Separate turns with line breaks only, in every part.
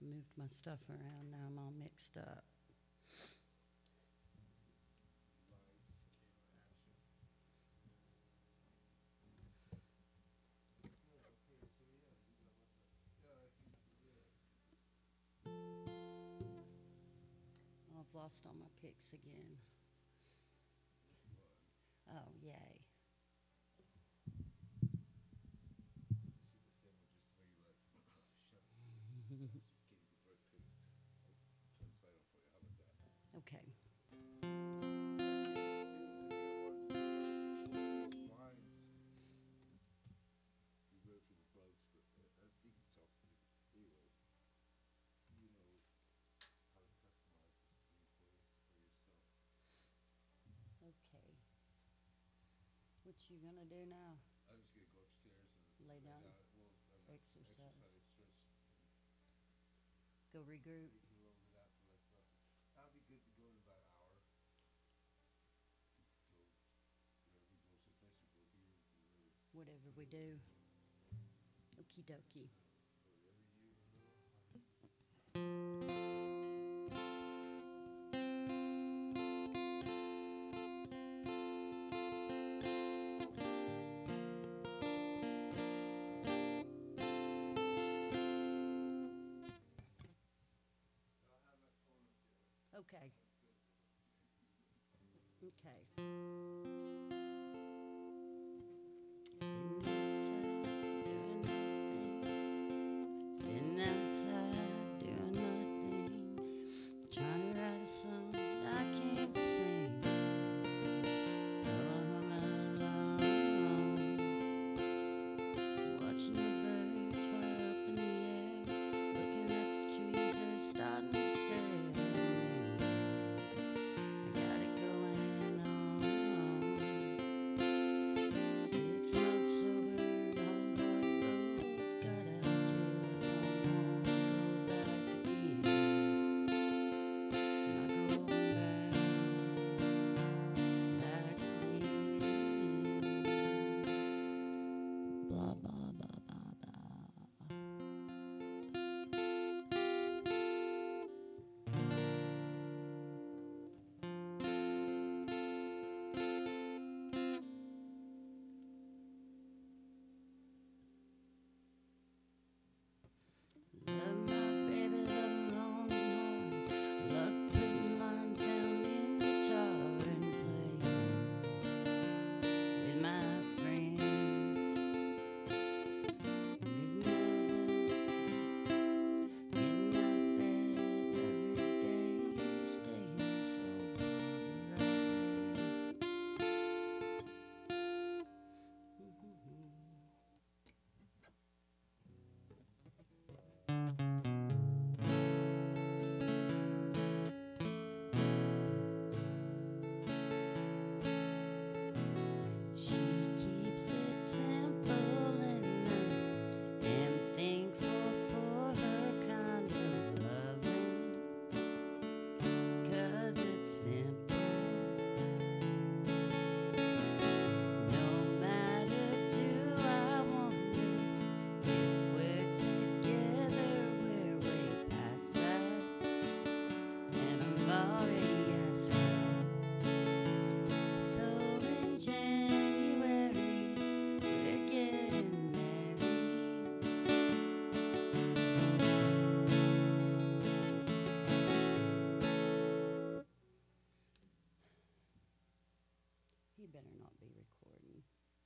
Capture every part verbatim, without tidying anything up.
I moved my stuff around. Now I'm all mixed up. Oh, I've lost all my pics again. Oh, yay. Okay. Okay. What you gonna do now? Lay down, exercise, go regroup. Whatever we do. Okie dokie. Okay. Okay. Sitting outside, doing nothing. Sitting outside, doing nothing. Trying to write a song that I can't sing. So I hung along. Just watching the birds fly up in the air. Looking at the trees that's starting to stare at me. I got it going on. Six months sober, long hard road. Got out of jail, don't wanna go back again. Not going back, back again. Blah blah blah blah blah. Love my baby, love long and hard. Love putting lines down in guitar and playing with my friends. Getting out of bed every day, staying sober the She keeps it simple and I am thankful for her kind of loving. 'Cause it's simple. No matter do I wonder if we're together, we're way past that. And I've already asked her. So in January, we're getting married. He better not be recording.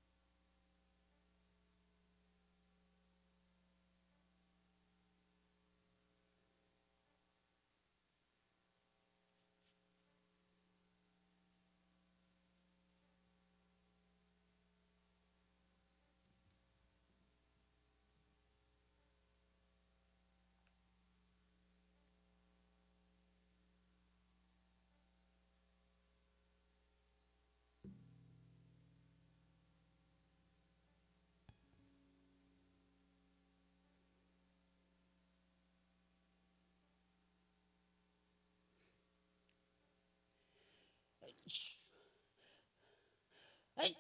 Hey.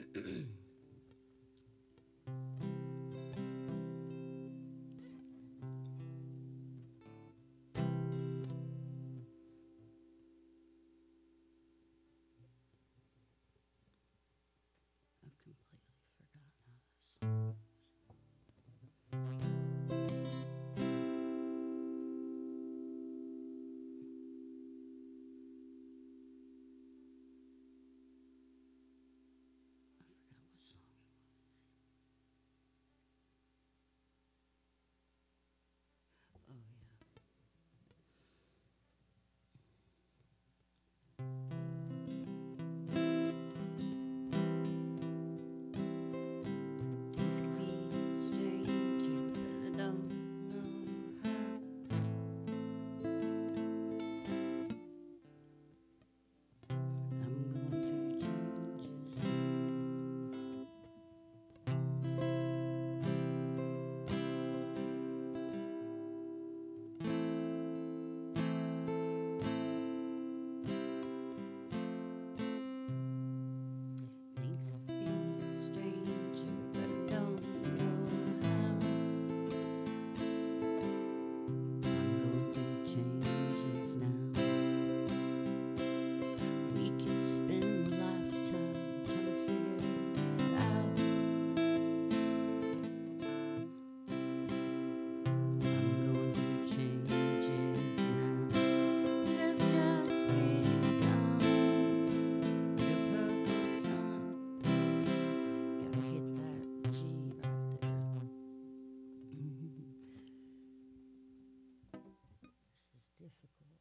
I've completely forgotten how this. I forgot what song it was. Oh yeah. Things could be stranger, but I don't know how. I'm going through changes. Things could be stranger, but I don't know how. I'm going through changes now. We could spend a lifetime trying to figure it out. I'm going through changes now. You've just begun. Your purple sun. Gotta hit that G right there. This is difficult.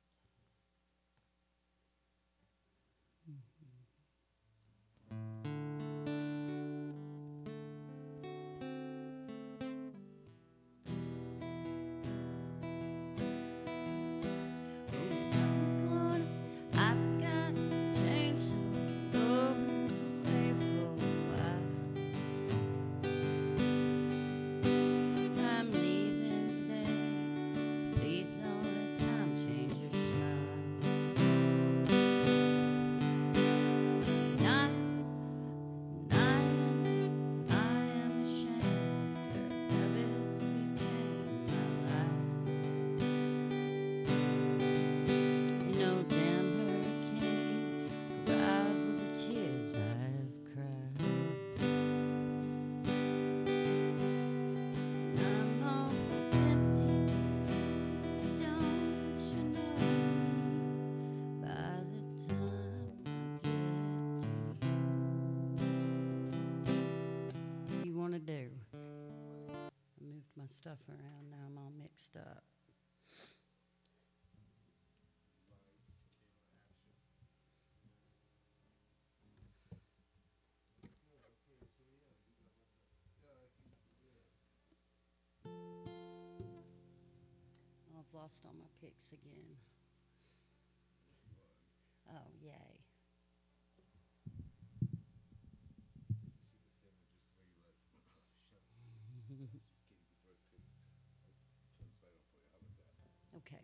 I've got chains to go away for a while. I'm leaving today, so please don't let time change your smile. And I, and I am, I am ashamed, 'cause habits became my life. You know, damn hurricane, cry for the tears I've cried. And I'm almost empty, don't you know me? By the time I get to you. What do you want to do? I moved my stuff around, now I'm all mixed up. Oh, I've lost all my picks again. Oh, yay. Okay.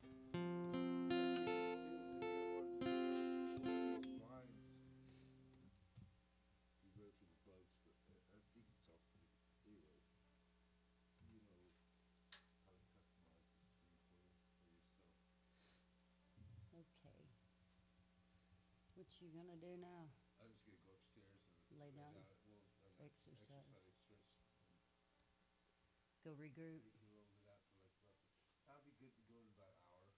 Okay. What you gonna do now?
I'm just gonna go upstairs and
Lay down,
well, I got
exercise.
stretch,
Go regroup.
he, he rolled it out for like roughly. I'll be good to go in about an hour.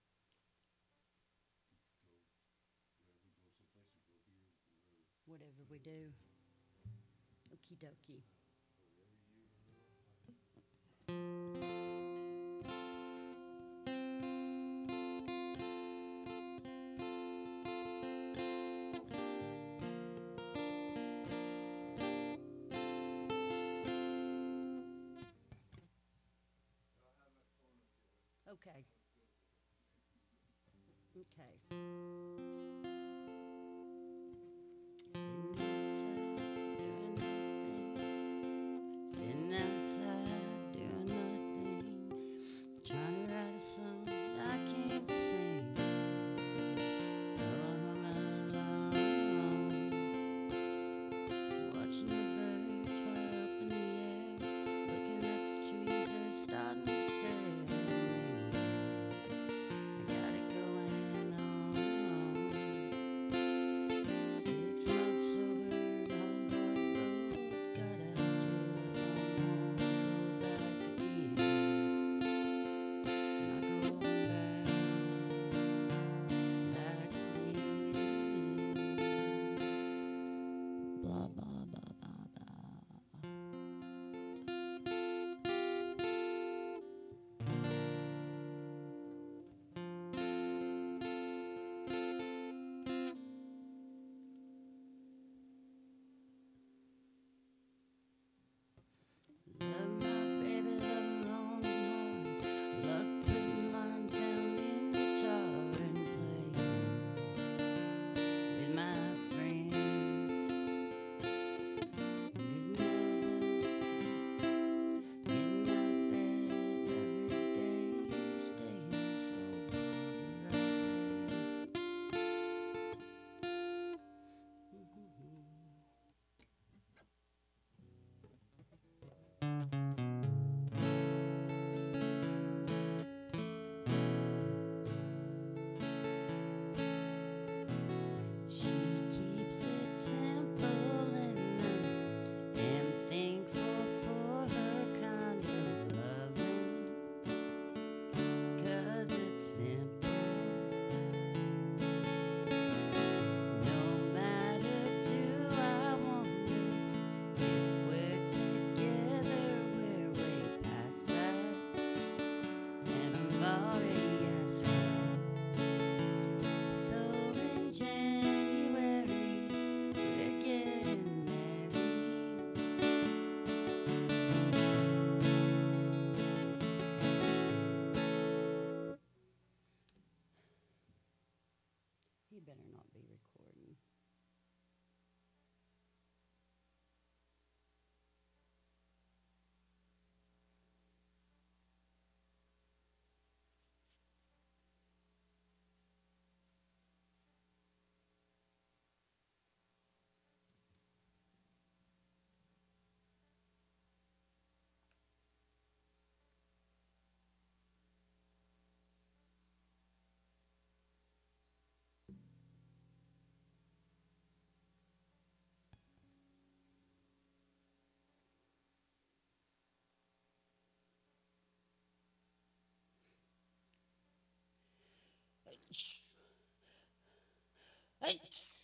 Go wherever we go, someplace or go here, wherever,
Whatever we do. Okie dokie.
wherever you
Okay. Okay. Sitting outside, doing nothing. Sitting outside, doing nothing. Trying to write a song I can't sing. So I hung along. Watching He better not be recording. Hey.